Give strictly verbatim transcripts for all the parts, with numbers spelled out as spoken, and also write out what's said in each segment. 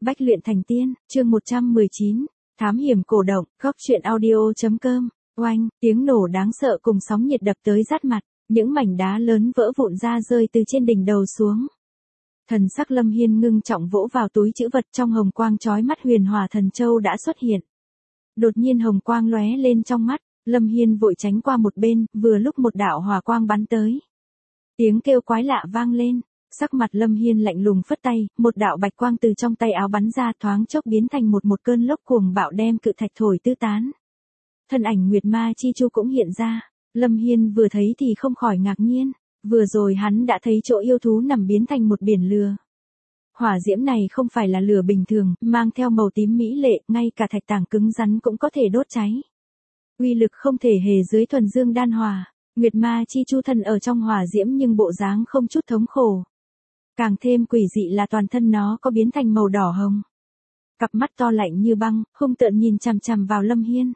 Bách luyện thành tiên, chương một trăm mười chín, thám hiểm cổ động, góc truyện audio.com, oanh, tiếng nổ đáng sợ cùng sóng nhiệt đập tới rát mặt, những mảnh đá lớn vỡ vụn ra rơi từ trên đỉnh đầu xuống. Thần sắc Lâm Hiên ngưng trọng vỗ vào túi trữ vật, trong hồng quang chói mắt huyền hỏa thần châu đã xuất hiện. Đột nhiên hồng quang lóe lên trong mắt, Lâm Hiên vội tránh qua một bên, vừa lúc một đạo hỏa quang bắn tới. Tiếng kêu quái lạ vang lên. Sắc mặt Lâm Hiên lạnh lùng phất tay, một đạo bạch quang từ trong tay áo bắn ra, thoáng chốc biến thành một một cơn lốc cuồng bạo đem cự thạch thổi tứ tán. Thân ảnh Nguyệt Ma Chi Chu cũng hiện ra, Lâm Hiên vừa thấy thì không khỏi ngạc nhiên, vừa rồi hắn đã thấy chỗ yêu thú nằm biến thành một biển lửa. Hỏa diễm này không phải là lửa bình thường, mang theo màu tím mỹ lệ, ngay cả thạch tảng cứng rắn cũng có thể đốt cháy. Uy lực không thể hề dưới thuần dương đan hỏa. Nguyệt Ma Chi Chu thân ở trong hỏa diễm nhưng bộ dáng không chút thống khổ. Càng thêm quỷ dị là toàn thân nó có biến thành màu đỏ hồng. Cặp mắt to lạnh như băng, hung tợn nhìn chằm chằm vào Lâm Hiên.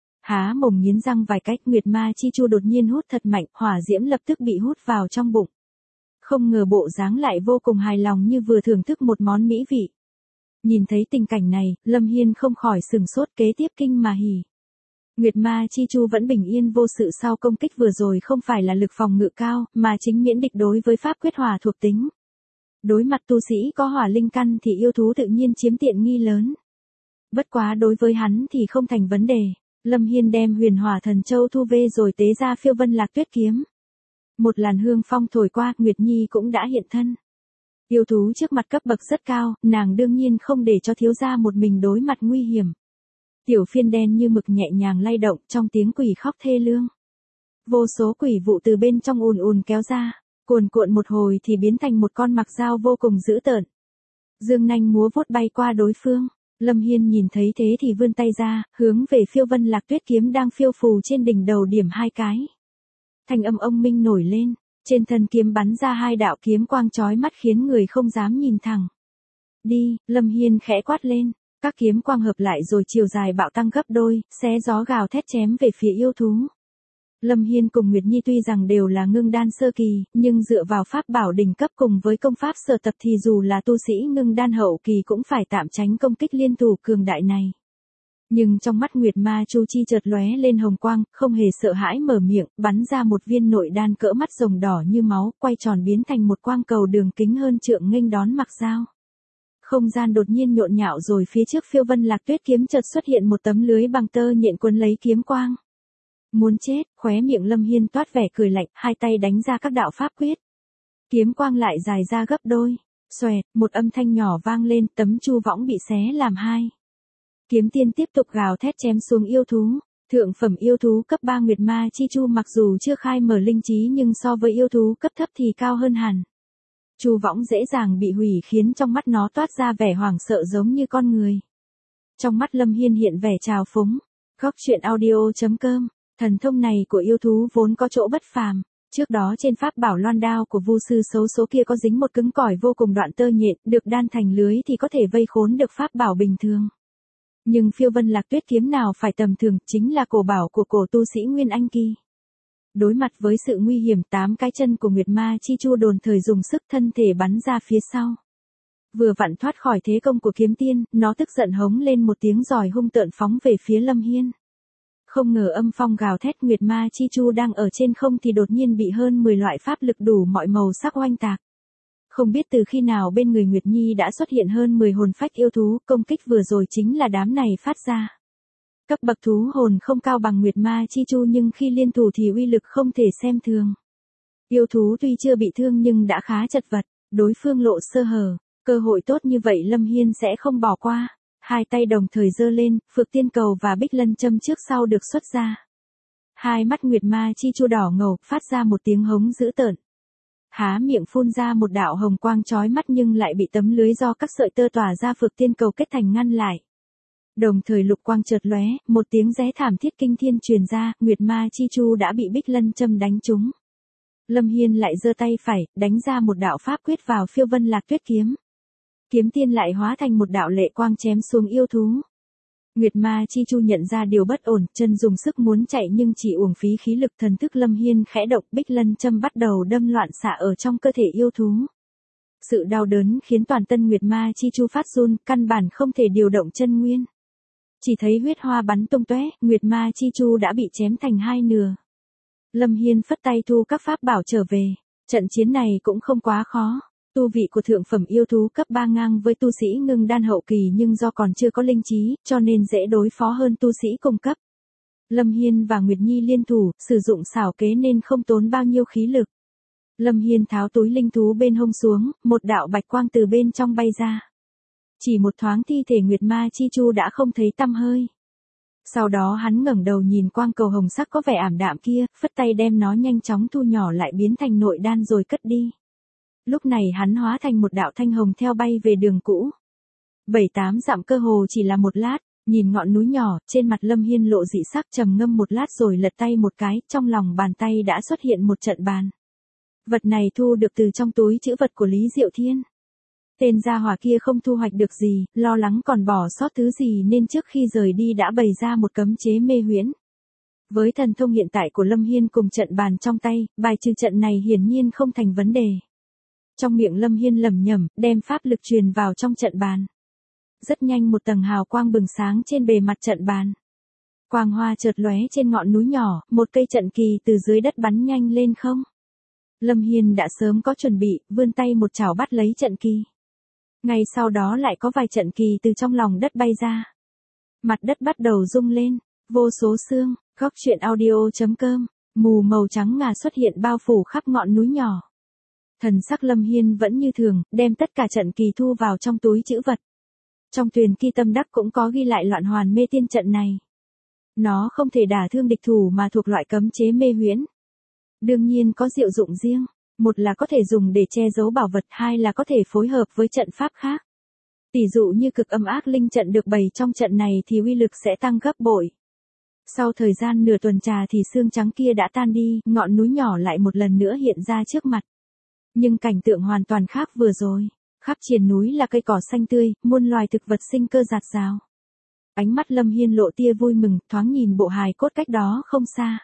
Há mồm nghiến răng vài cách, Nguyệt Ma Chi Chu đột nhiên hút thật mạnh, hỏa diễm lập tức bị hút vào trong bụng. Không ngờ bộ dáng lại vô cùng hài lòng như vừa thưởng thức một món mỹ vị. Nhìn thấy tình cảnh này, Lâm Hiên không khỏi sừng sốt, kế tiếp kinh mà hỉ. Nguyệt Ma Chi Chu vẫn bình yên vô sự sau công kích vừa rồi, không phải là lực phòng ngự cao, mà chính miễn địch đối với pháp quyết hỏa thuộc tính. Đối mặt tu sĩ có hỏa linh căn thì yêu thú tự nhiên chiếm tiện nghi lớn. Bất quá đối với hắn thì không thành vấn đề. Lâm Hiên đem huyền hỏa thần châu thu về rồi tế ra phiêu vân lạc tuyết kiếm. Một làn hương phong thổi qua, Nguyệt Nhi cũng đã hiện thân. Yêu thú trước mặt cấp bậc rất cao, nàng đương nhiên không để cho thiếu gia một mình đối mặt nguy hiểm. Tiểu phiên đen như mực nhẹ nhàng lay động, trong tiếng quỷ khóc thê lương. Vô số quỷ vụ từ bên trong ùn ùn kéo ra, cuồn cuộn một hồi thì biến thành một con mặc dao vô cùng dữ tợn. Dương nanh múa vuốt bay qua đối phương. Lâm Hiên nhìn thấy thế thì vươn tay ra, hướng về phiêu vân lạc tuyết kiếm đang phiêu phù trên đỉnh đầu điểm hai cái. Thanh âm ông minh nổi lên, trên thân kiếm bắn ra hai đạo kiếm quang chói mắt khiến người không dám nhìn thẳng. Đi, Lâm Hiên khẽ quát lên, các kiếm quang hợp lại rồi chiều dài bạo tăng gấp đôi, xé gió gào thét chém về phía yêu thú. Lâm Hiên cùng Nguyệt Nhi tuy rằng đều là ngưng đan sơ kỳ, nhưng dựa vào pháp bảo đỉnh cấp cùng với công pháp sở tập thì dù là tu sĩ ngưng đan hậu kỳ cũng phải tạm tránh công kích liên thủ cường đại này. Nhưng trong mắt Nguyệt Ma Chu Chi chợt lóe lên hồng quang, không hề sợ hãi mở miệng, bắn ra một viên nội đan cỡ mắt rồng đỏ như máu, quay tròn biến thành một quang cầu đường kính hơn trượng nghênh đón mặc dao. Không gian đột nhiên nhộn nhạo rồi phía trước phiêu vân lạc tuyết kiếm chợt xuất hiện một tấm lưới bằng tơ nhện quấn lấy kiếm quang. Muốn chết, khóe miệng Lâm Hiên toát vẻ cười lạnh, hai tay đánh ra các đạo pháp quyết. Kiếm quang lại dài ra gấp đôi. Xoẹt, một âm thanh nhỏ vang lên, tấm chu võng bị xé làm hai. Kiếm tiên tiếp tục gào thét chém xuống yêu thú. Thượng phẩm yêu thú cấp ba Nguyệt Ma Chi Chu mặc dù chưa khai mở linh trí nhưng so với yêu thú cấp thấp thì cao hơn hẳn. Chu võng dễ dàng bị hủy khiến trong mắt nó toát ra vẻ hoảng sợ giống như con người. Trong mắt Lâm Hiên hiện vẻ trào phúng. Góc truyện audio.com. Thần thông này của yêu thú vốn có chỗ bất phàm. Trước đó trên pháp bảo loan đao của vu sư xấu số kia có dính một cứng cỏi vô cùng đoạn tơ nhện, được đan thành lưới thì có thể vây khốn được pháp bảo bình thường. Nhưng phiêu vân lạc tuyết kiếm nào phải tầm thường, chính là cổ bảo của cổ tu sĩ Nguyên Anh kỳ. Đối mặt với sự nguy hiểm, tám cái chân của Nguyệt Ma Chi Chu đồn thời dùng sức thân thể bắn ra phía sau. Vừa vặn thoát khỏi thế công của kiếm tiên, nó tức giận hống lên một tiếng giòi hung tợn phóng về phía Lâm Hiên. Không ngờ âm phong gào thét, Nguyệt Ma Chi Chu đang ở trên không thì đột nhiên bị hơn mười loại pháp lực đủ mọi màu sắc oanh tạc. Không biết từ khi nào bên người Nguyệt Nhi đã xuất hiện hơn mười hồn phách yêu thú, công kích vừa rồi chính là đám này phát ra. Cấp bậc thú hồn không cao bằng Nguyệt Ma Chi Chu nhưng khi liên thủ thì uy lực không thể xem thường. Yêu thú tuy chưa bị thương nhưng đã khá chật vật, đối phương lộ sơ hở, cơ hội tốt như vậy Lâm Hiên sẽ không bỏ qua. Hai tay đồng thời giơ lên, Phược Tiên Cầu và Bích Lân Châm trước sau được xuất ra. Hai mắt Nguyệt Ma Chi Chu đỏ ngầu, phát ra một tiếng hống dữ tợn. Há miệng phun ra một đạo hồng quang chói mắt nhưng lại bị tấm lưới do các sợi tơ tỏa ra Phược Tiên Cầu kết thành ngăn lại. Đồng thời lục quang chợt lóe, một tiếng ré thảm thiết kinh thiên truyền ra, Nguyệt Ma Chi Chu đã bị Bích Lân Châm đánh trúng. Lâm Hiên lại giơ tay phải, đánh ra một đạo pháp quyết vào phiêu vân lạc tuyết kiếm. Kiếm tiên lại hóa thành một đạo lệ quang chém xuống yêu thú. Nguyệt Ma Chi Chu nhận ra điều bất ổn, chân dùng sức muốn chạy nhưng chỉ uổng phí khí lực, thần thức Lâm Hiên khẽ động, Bích Lân Châm bắt đầu đâm loạn xạ ở trong cơ thể yêu thú. Sự đau đớn khiến toàn thân Nguyệt Ma Chi Chu phát run, căn bản không thể điều động chân nguyên. Chỉ thấy huyết hoa bắn tung tóe, Nguyệt Ma Chi Chu đã bị chém thành hai nửa. Lâm Hiên phất tay thu các pháp bảo trở về. Trận chiến này cũng không quá khó. Tu vị của thượng phẩm yêu thú cấp ba ngang với tu sĩ ngưng đan hậu kỳ, nhưng do còn chưa có linh trí, cho nên dễ đối phó hơn tu sĩ cùng cấp. Lâm Hiên và Nguyệt Nhi liên thủ, sử dụng xảo kế nên không tốn bao nhiêu khí lực. Lâm Hiên tháo túi linh thú bên hông xuống, một đạo bạch quang từ bên trong bay ra. Chỉ một thoáng thi thể Nguyệt Ma Chi Chu đã không thấy tăm hơi. Sau đó hắn ngẩng đầu nhìn quang cầu hồng sắc có vẻ ảm đạm kia, phất tay đem nó nhanh chóng thu nhỏ lại biến thành nội đan rồi cất đi. Lúc này hắn hóa thành một đạo thanh hồng theo bay về đường cũ. Bảy tám dặm cơ hồ chỉ là một lát, nhìn ngọn núi nhỏ, trên mặt Lâm Hiên lộ dị sắc, trầm ngâm một lát rồi lật tay một cái, trong lòng bàn tay đã xuất hiện một trận bàn. Vật này thu được từ trong túi trữ vật của Lý Diệu Thiên. Tên gia hỏa kia không thu hoạch được gì, lo lắng còn bỏ sót thứ gì nên trước khi rời đi đã bày ra một cấm chế mê huyễn. Với thần thông hiện tại của Lâm Hiên cùng trận bàn trong tay, bài trừ trận này hiển nhiên không thành vấn đề. Trong miệng Lâm Hiên lẩm nhẩm, đem pháp lực truyền vào trong trận bàn. Rất nhanh một tầng hào quang bừng sáng trên bề mặt trận bàn. Quang hoa chợt lóe trên ngọn núi nhỏ, một cây trận kỳ từ dưới đất bắn nhanh lên không. Lâm Hiên đã sớm có chuẩn bị, vươn tay một chảo bắt lấy trận kỳ. Ngay sau đó lại có vài trận kỳ từ trong lòng đất bay ra. Mặt đất bắt đầu rung lên, vô số xương, góc truyện audio chấm com, mù màu trắng ngà xuất hiện bao phủ khắp ngọn núi nhỏ. Thần sắc Lâm Hiên vẫn như thường, đem tất cả trận kỳ thu vào trong túi trữ vật. Trong Tuyền Ki Tâm Đắc cũng có ghi lại loạn hoàn mê tiên trận này. Nó không thể đả thương địch thủ mà thuộc loại cấm chế mê huyễn. Đương nhiên có diệu dụng riêng, một là có thể dùng để che giấu bảo vật, hai là có thể phối hợp với trận pháp khác. Tỷ dụ như cực âm ác linh trận được bày trong trận này thì uy lực sẽ tăng gấp bội. Sau thời gian nửa tuần trà thì xương trắng kia đã tan đi, ngọn núi nhỏ lại một lần nữa hiện ra trước mặt. Nhưng cảnh tượng hoàn toàn khác vừa rồi. Khắp triền núi là cây cỏ xanh tươi, muôn loài thực vật sinh cơ rạt rào. Ánh mắt Lâm Hiên lộ tia vui mừng, thoáng nhìn bộ hài cốt cách đó không xa.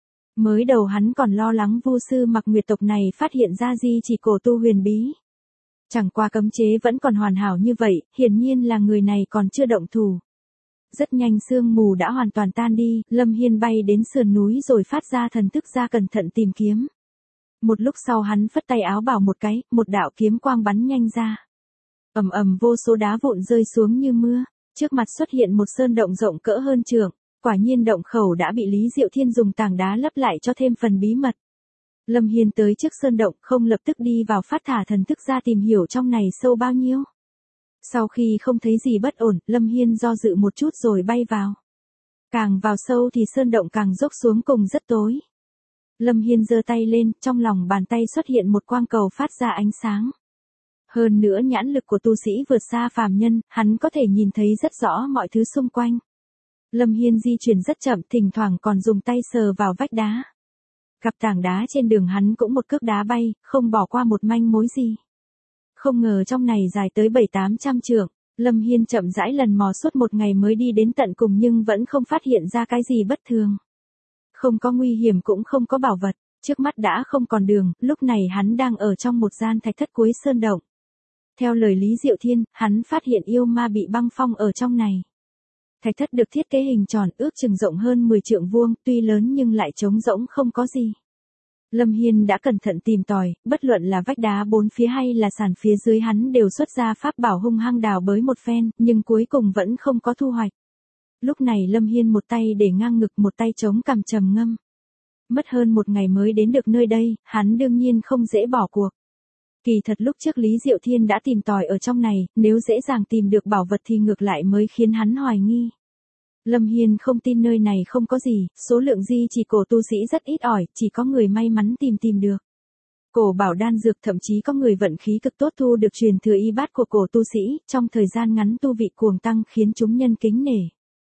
Mới đầu hắn còn lo lắng vu sư Mặc Nguyệt tộc này phát hiện ra di chỉ cổ tu huyền bí. Chẳng qua cấm chế vẫn còn hoàn hảo như vậy, hiển nhiên là người này còn chưa động thủ. Rất nhanh sương mù đã hoàn toàn tan đi, Lâm Hiên bay đến sườn núi rồi phát ra thần thức ra cẩn thận tìm kiếm. Một lúc sau hắn phất tay áo bảo một cái, một đạo kiếm quang bắn nhanh ra. Ầm ầm vô số đá vụn rơi xuống như mưa, trước mặt xuất hiện một sơn động rộng cỡ hơn trượng, quả nhiên động khẩu đã bị Lý Diệu Thiên dùng tảng đá lấp lại cho thêm phần bí mật. Lâm Hiên tới trước sơn động, không lập tức đi vào, phát thả thần thức ra tìm hiểu trong này sâu bao nhiêu. Sau khi không thấy gì bất ổn, Lâm Hiên do dự một chút rồi bay vào. Càng vào sâu thì sơn động càng dốc xuống cùng rất tối. Lâm Hiên giơ tay lên, trong lòng bàn tay xuất hiện một quang cầu phát ra ánh sáng. Hơn nữa nhãn lực của tu sĩ vượt xa phàm nhân, hắn có thể nhìn thấy rất rõ mọi thứ xung quanh. Lâm Hiên di chuyển rất chậm, thỉnh thoảng còn dùng tay sờ vào vách đá. Gặp tảng đá trên đường hắn cũng một cước đá bay, không bỏ qua một manh mối gì. Không ngờ trong này dài tới bảy tám trăm trượng, Lâm Hiên chậm rãi lần mò suốt một ngày mới đi đến tận cùng nhưng vẫn không phát hiện ra cái gì bất thường. Không có nguy hiểm cũng không có bảo vật, trước mắt đã không còn đường, lúc này hắn đang ở trong một gian thạch thất cuối sơn động. Theo lời Lý Diệu Thiên, hắn phát hiện yêu ma bị băng phong ở trong này. Thạch thất được thiết kế hình tròn, ước chừng rộng hơn mười trượng vuông, tuy lớn nhưng lại trống rỗng không có gì. Lâm Hiên đã cẩn thận tìm tòi, bất luận là vách đá bốn phía hay là sàn phía dưới hắn đều xuất ra pháp bảo hung hăng đào bới một phen, nhưng cuối cùng vẫn không có thu hoạch. Lúc này Lâm Hiên một tay để ngang ngực, một tay chống cằm trầm ngâm. Mất hơn một ngày mới đến được nơi đây, hắn đương nhiên không dễ bỏ cuộc. Kỳ thật lúc trước Lý Diệu Thiên đã tìm tòi ở trong này, nếu dễ dàng tìm được bảo vật thì ngược lại mới khiến hắn hoài nghi. Lâm Hiên không tin nơi này không có gì, số lượng di chỉ cổ tu sĩ rất ít ỏi, chỉ có người may mắn tìm tìm được. Cổ bảo đan dược, thậm chí có người vận khí cực tốt thu được truyền thừa y bát của cổ tu sĩ, trong thời gian ngắn tu vị cuồng tăng khiến chúng nhân kính nể.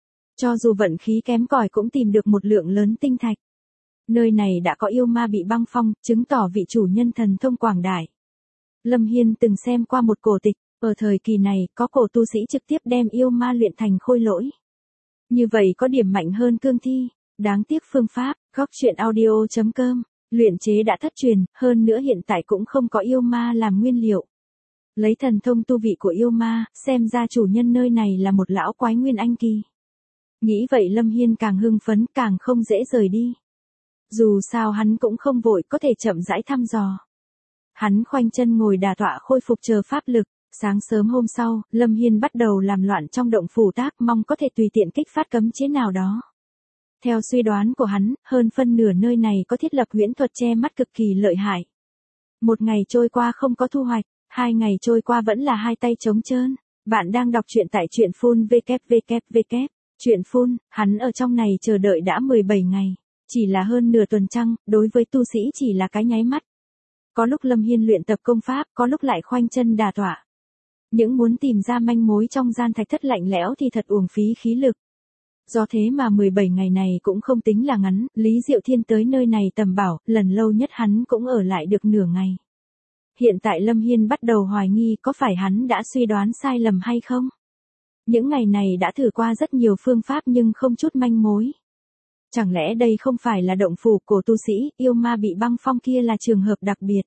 Cho dù vận khí kém cỏi cũng tìm được một lượng lớn tinh thạch. Nơi này đã có yêu ma bị băng phong, chứng tỏ vị chủ nhân thần thông quảng đại. Lâm Hiên từng xem qua một cổ tịch, ở thời kỳ này có cổ tu sĩ trực tiếp đem yêu ma luyện thành khôi lỗi. Như vậy có điểm mạnh hơn cương thi, đáng tiếc phương pháp, góc truyện audio chấm com, luyện chế đã thất truyền, hơn nữa hiện tại cũng không có yêu ma làm nguyên liệu. Lấy thần thông tu vị của yêu ma, xem ra chủ nhân nơi này là một lão quái nguyên anh kỳ. Nghĩ vậy Lâm Hiên càng hưng phấn, càng không dễ rời đi. Dù sao hắn cũng không vội, có thể chậm rãi thăm dò. Hắn khoanh chân ngồi đả tọa khôi phục chờ pháp lực. Sáng sớm hôm sau, Lâm Hiên bắt đầu làm loạn trong động phủ tác, mong có thể tùy tiện kích phát cấm chế nào đó. Theo suy đoán của hắn, hơn phân nửa nơi này có thiết lập huyễn thuật che mắt cực kỳ lợi hại. Một ngày trôi qua không có thu hoạch, hai ngày trôi qua vẫn là hai tay trống trơn. Bạn đang đọc truyện tại truyện phun www. Truyện phun, hắn ở trong này chờ đợi đã mười bảy ngày. Chỉ là hơn nửa tuần trăng, đối với tu sĩ chỉ là cái nháy mắt. Có lúc Lâm Hiên luyện tập công pháp, có lúc lại khoanh chân đả tọa. Những muốn tìm ra manh mối trong gian thạch thất lạnh lẽo thì thật uổng phí khí lực. Do thế mà mười bảy ngày này cũng không tính là ngắn, Lý Diệu Thiên tới nơi này tầm bảo, lần lâu nhất hắn cũng ở lại được nửa ngày. Hiện tại Lâm Hiên bắt đầu hoài nghi có phải hắn đã suy đoán sai lầm hay không? Những ngày này đã thử qua rất nhiều phương pháp nhưng không chút manh mối. Chẳng lẽ đây không phải là động phủ của tu sĩ, yêu ma bị băng phong kia là trường hợp đặc biệt?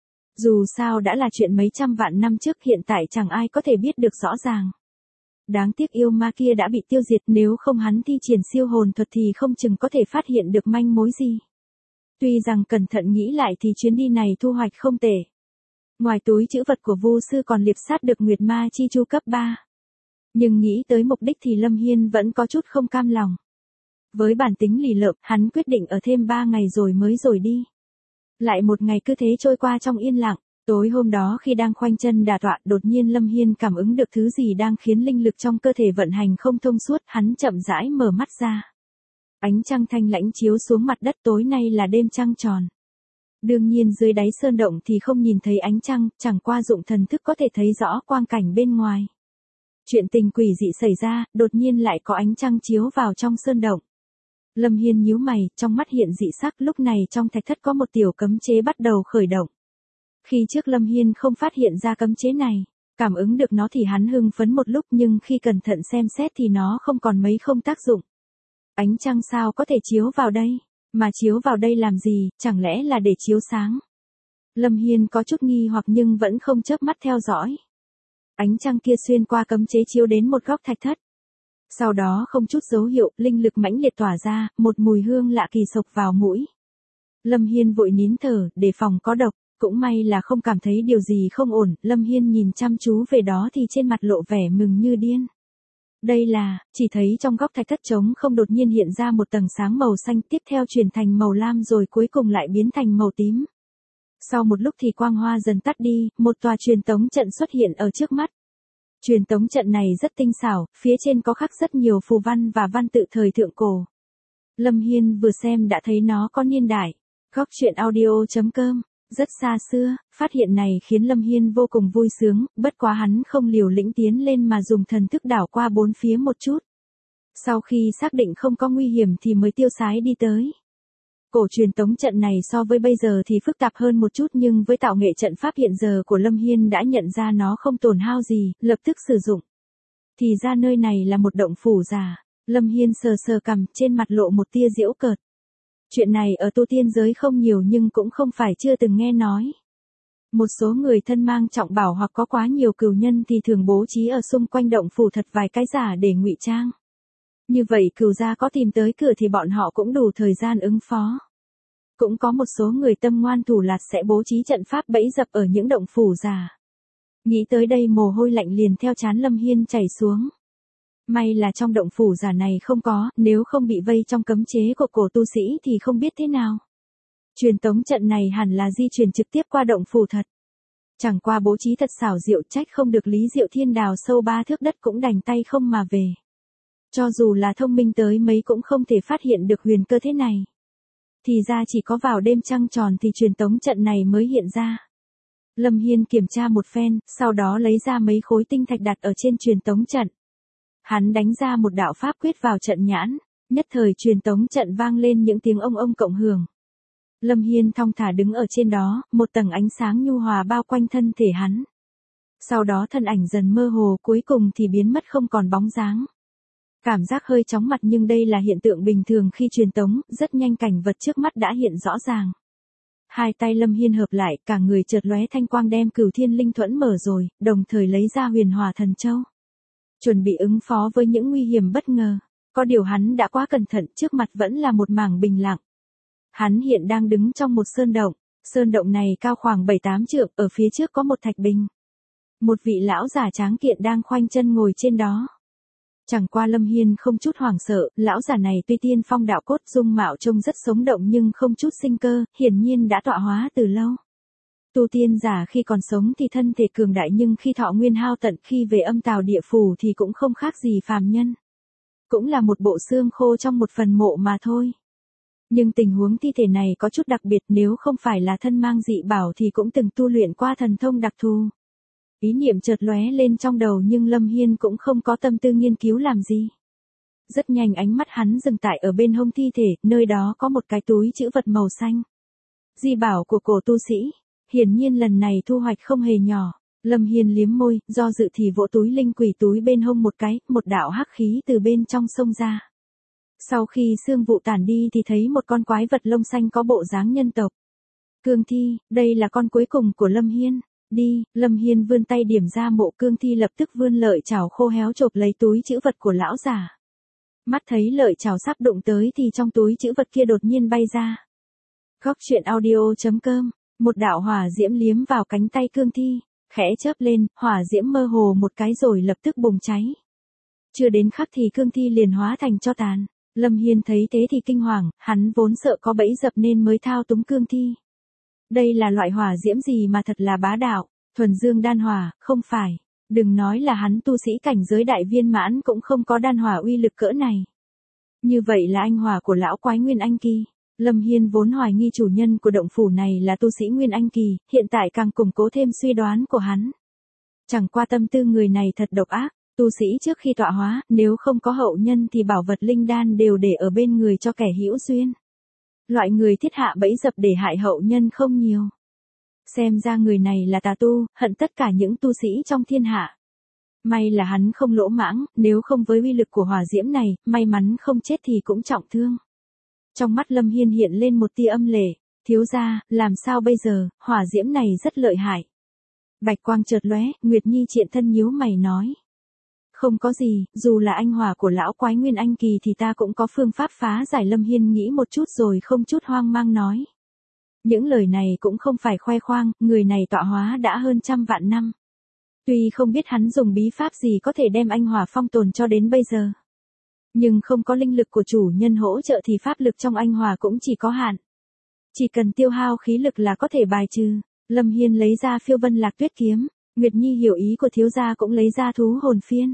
Dù sao đã là chuyện mấy trăm vạn năm trước, hiện tại chẳng ai có thể biết được rõ ràng. Đáng tiếc yêu ma kia đã bị tiêu diệt, nếu không hắn thi triển siêu hồn thuật thì không chừng có thể phát hiện được manh mối gì. Tuy rằng cẩn thận nghĩ lại thì chuyến đi này thu hoạch không tệ. Ngoài túi trữ vật của Vu sư còn liệp sát được Nguyệt Ma Chi Chu cấp ba. Nhưng nghĩ tới mục đích thì Lâm Hiên vẫn có chút không cam lòng. Với bản tính lì lợm, hắn quyết định ở thêm ba ngày rồi mới rồi đi. Lại một ngày cứ thế trôi qua trong yên lặng. Tối hôm đó khi đang khoanh chân đả tọa, đột nhiên Lâm Hiên cảm ứng được thứ gì đang khiến linh lực trong cơ thể vận hành không thông suốt, hắn chậm rãi mở mắt ra. Ánh trăng thanh lãnh chiếu xuống mặt đất, tối nay là đêm trăng tròn. Đương nhiên dưới đáy sơn động thì không nhìn thấy ánh trăng, chẳng qua dụng thần thức có thể thấy rõ quang cảnh bên ngoài. Chuyện tình quỷ dị xảy ra, đột nhiên lại có ánh trăng chiếu vào trong sơn động. Lâm Hiên nhíu mày, trong mắt hiện dị sắc, lúc này trong thạch thất có một tiểu cấm chế bắt đầu khởi động. Khi trước Lâm Hiên không phát hiện ra cấm chế này, cảm ứng được nó thì hắn hưng phấn một lúc, nhưng khi cẩn thận xem xét thì nó không còn mấy không tác dụng. Ánh trăng sao có thể chiếu vào đây? Mà chiếu vào đây làm gì, chẳng lẽ là để chiếu sáng? Lâm Hiên có chút nghi hoặc nhưng vẫn không chớp mắt theo dõi. Ánh trăng kia xuyên qua cấm chế chiếu đến một góc thạch thất. Sau đó không chút dấu hiệu, linh lực mãnh liệt tỏa ra, một mùi hương lạ kỳ sộc vào mũi. Lâm Hiên vội nín thở, đề phòng có độc. Cũng may là không cảm thấy điều gì không ổn, Lâm Hiên nhìn chăm chú về đó thì trên mặt lộ vẻ mừng như điên. Đây là, chỉ thấy trong góc thạch thất trống không đột nhiên hiện ra một tầng sáng màu xanh, tiếp theo chuyển thành màu lam rồi cuối cùng lại biến thành màu tím. Sau một lúc thì quang hoa dần tắt đi, một tòa truyền tống trận xuất hiện ở trước mắt. Truyền tống trận này rất tinh xảo, phía trên có khắc rất nhiều phù văn và văn tự thời thượng cổ. Lâm Hiên vừa xem đã thấy nó có niên đại. Góc truyện audio chấm com. Rất xa xưa, phát hiện này khiến Lâm Hiên vô cùng vui sướng, bất quá hắn không liều lĩnh tiến lên mà dùng thần thức đảo qua bốn phía một chút. Sau khi xác định không có nguy hiểm thì mới tiêu sái đi tới. Cổ truyền tống trận này so với bây giờ thì phức tạp hơn một chút, nhưng với tạo nghệ trận pháp hiện giờ của Lâm Hiên đã nhận ra nó không tổn hao gì, lập tức sử dụng. Thì ra nơi này là một động phủ giả. Lâm Hiên sờ sờ cằm, trên mặt lộ một tia giễu cợt. Chuyện này ở tu tiên giới không nhiều nhưng cũng không phải chưa từng nghe nói. Một số người thân mang trọng bảo hoặc có quá nhiều cừu nhân thì thường bố trí ở xung quanh động phủ thật vài cái giả để ngụy trang. Như vậy cừu gia có tìm tới cửa thì bọn họ cũng đủ thời gian ứng phó. Cũng có một số người tâm ngoan thủ lạt sẽ bố trí trận pháp bẫy dập ở những động phủ giả. Nghĩ tới đây mồ hôi lạnh liền theo trán Lâm Hiên chảy xuống. May là trong động phủ giả này không có, nếu không bị vây trong cấm chế của cổ tu sĩ thì không biết thế nào. Truyền tống trận này hẳn là di chuyển trực tiếp qua động phủ thật. Chẳng qua bố trí thật xảo diệu, trách không được Lý Diệu Thiên đào sâu ba thước đất cũng đành tay không mà về. Cho dù là thông minh tới mấy cũng không thể phát hiện được huyền cơ thế này. Thì ra chỉ có vào đêm trăng tròn thì truyền tống trận này mới hiện ra. Lâm Hiên kiểm tra một phen, sau đó lấy ra mấy khối tinh thạch đặt ở trên truyền tống trận. Hắn đánh ra một đạo pháp quyết vào trận nhãn, nhất thời truyền tống trận vang lên những tiếng ông ông cộng hưởng. Lâm Hiên thong thả đứng ở trên đó, một tầng ánh sáng nhu hòa bao quanh thân thể hắn. Sau đó thân ảnh dần mơ hồ, cuối cùng thì biến mất không còn bóng dáng. Cảm giác hơi chóng mặt nhưng đây là hiện tượng bình thường khi truyền tống, rất nhanh cảnh vật trước mắt đã hiện rõ ràng. Hai tay Lâm Hiên hợp lại, cả người chợt lóe thanh quang đem Cửu Thiên Linh Thuẫn mở rồi, đồng thời lấy ra Huyền Hỏa Thần Châu. Chuẩn bị ứng phó với những nguy hiểm bất ngờ. Có điều hắn đã quá cẩn thận, trước mặt vẫn là một mảng bình lặng. Hắn hiện đang đứng trong một sơn động, sơn động này cao khoảng bảy tám trượng, ở phía trước có một thạch bình. Một vị lão già tráng kiện đang khoanh chân ngồi trên đó. Chẳng qua Lâm Hiên không chút hoảng sợ, lão già này tuy tiên phong đạo cốt, dung mạo trông rất sống động nhưng không chút sinh cơ, hiển nhiên đã tọa hóa từ lâu. Tu tiên giả khi còn sống thì thân thể cường đại nhưng khi thọ nguyên hao tận, khi về âm tào địa phủ thì cũng không khác gì phàm nhân. Cũng là một bộ xương khô trong một phần mộ mà thôi. Nhưng tình huống thi thể này có chút đặc biệt, nếu không phải là thân mang dị bảo thì cũng từng tu luyện qua thần thông đặc thù. Ý niệm chợt lóe lên trong đầu nhưng Lâm Hiên cũng không có tâm tư nghiên cứu làm gì. Rất nhanh ánh mắt hắn dừng tại ở bên hông thi thể, nơi đó có một cái túi trữ vật màu xanh. Di bảo của cổ tu sĩ, hiển nhiên lần này thu hoạch không hề nhỏ. Lâm Hiên liếm môi, do dự thì vỗ túi linh quỷ túi bên hông một cái, một đạo hắc khí từ bên trong xông ra. Sau khi xương vụ tản đi thì thấy một con quái vật lông xanh có bộ dáng nhân tộc. Cương thi, đây là con cuối cùng của Lâm Hiên. Đi, Lâm Hiên vươn tay điểm ra mộ cương thi, lập tức vươn lợi chảo khô héo chộp lấy túi trữ vật của lão già. Mắt thấy lợi chảo sắp đụng tới thì trong túi trữ vật kia đột nhiên bay ra. Góc truyện audio chấm com, một đạo hỏa diễm liếm vào cánh tay cương thi, khẽ chớp lên, hỏa diễm mơ hồ một cái rồi lập tức bùng cháy. Chưa đến khắc thì cương thi liền hóa thành tro tàn. Lâm Hiên thấy thế thì kinh hoàng, hắn vốn sợ có bẫy dập nên mới thao túng cương thi. Đây là loại hỏa diễm gì mà thật là bá đạo, thuần dương đan hỏa, không phải. Đừng nói là hắn tu sĩ cảnh giới đại viên mãn cũng không có đan hỏa uy lực cỡ này. Như vậy là anh hỏa của lão quái Nguyên Anh Kỳ. Lâm Hiên vốn hoài nghi chủ nhân của động phủ này là tu sĩ Nguyên Anh Kỳ, hiện tại càng củng cố thêm suy đoán của hắn. Chẳng qua tâm tư người này thật độc ác, tu sĩ trước khi tọa hóa, nếu không có hậu nhân thì bảo vật linh đan đều để ở bên người cho kẻ hữu duyên. Loại người thiết hạ bẫy dập để hại hậu nhân không nhiều. Xem ra người này là tà tu, hận tất cả những tu sĩ trong thiên hạ. May là hắn không lỗ mãng, nếu không với uy lực của hỏa diễm này, may mắn không chết thì cũng trọng thương. Trong mắt Lâm Hiên hiện lên một tia âm lệ, thiếu gia, làm sao bây giờ, hỏa diễm này rất lợi hại. Bạch quang chợt lóe, Nguyệt Nhi triện thân nhíu mày nói. Không có gì, dù là anh hỏa của lão quái Nguyên Anh Kỳ thì ta cũng có phương pháp phá giải. Lâm Hiên nghĩ một chút rồi không chút hoang mang nói. Những lời này cũng không phải khoe khoang, người này tọa hóa đã hơn trăm vạn năm. Tuy không biết hắn dùng bí pháp gì có thể đem anh hỏa phong tồn cho đến bây giờ. Nhưng không có linh lực của chủ nhân hỗ trợ thì pháp lực trong anh hỏa cũng chỉ có hạn. Chỉ cần tiêu hao khí lực là có thể bài trừ. Lâm Hiên lấy ra Phiêu Vân Lạc Tuyết kiếm, Nguyệt Nhi hiểu ý của thiếu gia cũng lấy ra thú hồn phiên.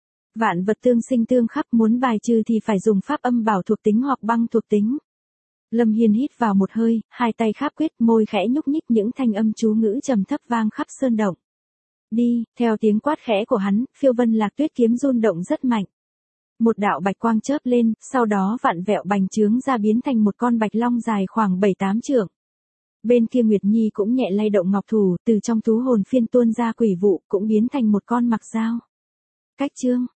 Vạn vật tương sinh tương khắc, muốn bài trừ thì phải dùng pháp âm bảo thuộc tính hoặc băng thuộc tính. Lâm Hiên hít vào một hơi, hai tay kháp quyết, môi khẽ nhúc nhích, những thanh âm chú ngữ trầm thấp vang khắp sơn động. Đi, theo tiếng quát khẽ của hắn, Phiêu Vân Lạc Tuyết kiếm rung động rất mạnh. Một đạo bạch quang chớp lên, sau đó vặn vẹo bành trướng ra biến thành một con bạch long dài khoảng bảy tám trượng. Bên kia Nguyệt Nhi cũng nhẹ lay động ngọc thủ, từ trong thú hồn phiên tuôn ra quỷ vụ, cũng biến thành một con mặc dao. Cách chương